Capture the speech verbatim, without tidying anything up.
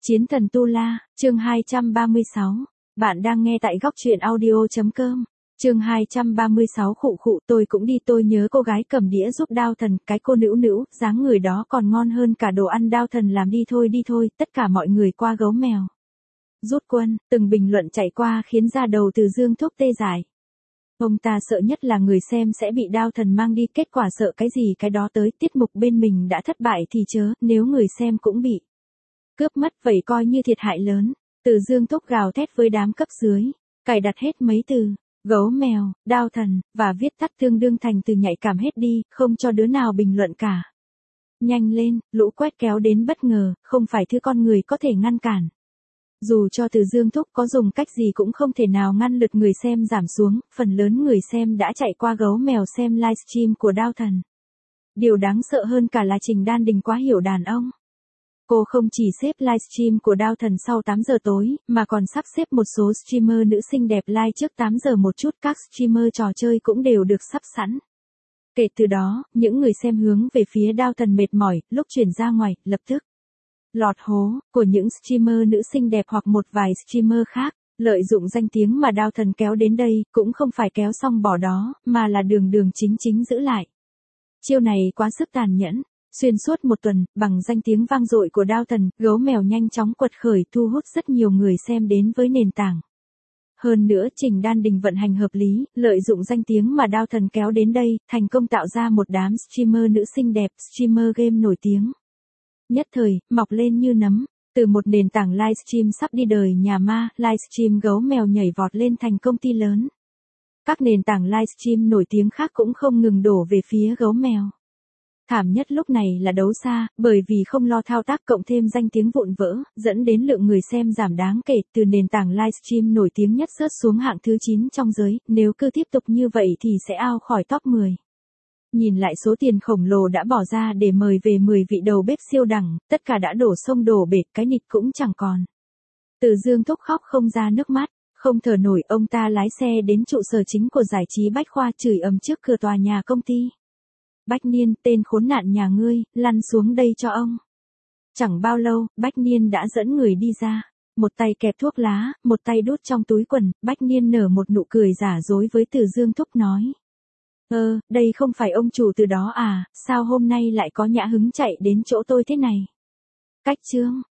Chiến thần Tu La, chương hai trăm ba mươi sáu. Bạn đang nghe tại góc truyện audio chấm com. Chương hai trăm ba mươi sáu khụ khụ tôi cũng đi tôi nhớ cô gái cầm đĩa giúp đao thần, cái cô nữ nữ, dáng người đó còn ngon hơn cả đồ ăn đao thần làm đi thôi đi thôi, tất cả mọi người qua gấu mèo. Rút quân, từng bình luận chạy qua khiến da đầu Từ Dương Thúc tê dại. Ông ta sợ nhất là người xem sẽ bị đao thần mang đi, kết quả sợ cái gì cái đó tới, tiết mục bên mình đã thất bại thì chớ, nếu người xem cũng bị cướp mất vậy coi như thiệt hại lớn. Từ Dương Thúc gào thét với đám cấp dưới, cài đặt hết mấy từ, gấu mèo, đao thần, và viết tắt tương đương thành từ nhạy cảm hết đi, không cho đứa nào bình luận cả. Nhanh lên, lũ quét kéo đến bất ngờ, không phải thứ con người có thể ngăn cản. Dù cho Từ Dương Thúc có dùng cách gì cũng không thể nào ngăn lượt người xem giảm xuống, phần lớn người xem đã chạy qua gấu mèo xem livestream của đao thần. Điều đáng sợ hơn cả là Trình Đan Đình quá hiểu đàn ông. Cô không chỉ xếp livestream của đao thần sau tám giờ tối, mà còn sắp xếp một số streamer nữ xinh đẹp live trước tám giờ một chút, các streamer trò chơi cũng đều được sắp sẵn. Kể từ đó, những người xem hướng về phía đao thần mệt mỏi, lúc chuyển ra ngoài, lập tức lọt hố của những streamer nữ xinh đẹp hoặc một vài streamer khác, lợi dụng danh tiếng mà đao thần kéo đến đây, cũng không phải kéo xong bỏ đó, mà là đường đường chính chính giữ lại. Chiêu này quá sức tàn nhẫn. Xuyên suốt một tuần, bằng danh tiếng vang dội của đao thần, gấu mèo nhanh chóng quật khởi thu hút rất nhiều người xem đến với nền tảng. Hơn nữa Trình Đan Đình vận hành hợp lý, lợi dụng danh tiếng mà đao thần kéo đến đây, thành công tạo ra một đám streamer nữ xinh đẹp, streamer game nổi tiếng. Nhất thời, mọc lên như nấm, từ một nền tảng livestream sắp đi đời nhà ma, livestream gấu mèo nhảy vọt lên thành công ty lớn. Các nền tảng livestream nổi tiếng khác cũng không ngừng đổ về phía gấu mèo. Thảm nhất lúc này là đấu xa, bởi vì không lo thao tác cộng thêm danh tiếng vụn vỡ, dẫn đến lượng người xem giảm đáng kể, từ nền tảng livestream nổi tiếng nhất rớt xuống hạng thứ chín trong giới, nếu cứ tiếp tục như vậy thì sẽ out khỏi top mười. Nhìn lại số tiền khổng lồ đã bỏ ra để mời về mười vị đầu bếp siêu đẳng, tất cả đã đổ sông đổ bể, cái nịt cũng chẳng còn. Từ Dương Thúc khóc không ra nước mắt, không thở nổi, ông ta lái xe đến trụ sở chính của giải trí Bách Khoa chửi ầm trước cửa tòa nhà công ty. Bách Niên, tên khốn nạn nhà ngươi, lăn xuống đây cho ông. Chẳng bao lâu, Bách Niên đã dẫn người đi ra. Một tay kẹp thuốc lá, một tay đút trong túi quần, Bách Niên nở một nụ cười giả dối với Từ Dương Thúc nói. Ơ, đây không phải ông chủ Từ đó à, sao hôm nay lại có nhã hứng chạy đến chỗ tôi thế này? Cách chương,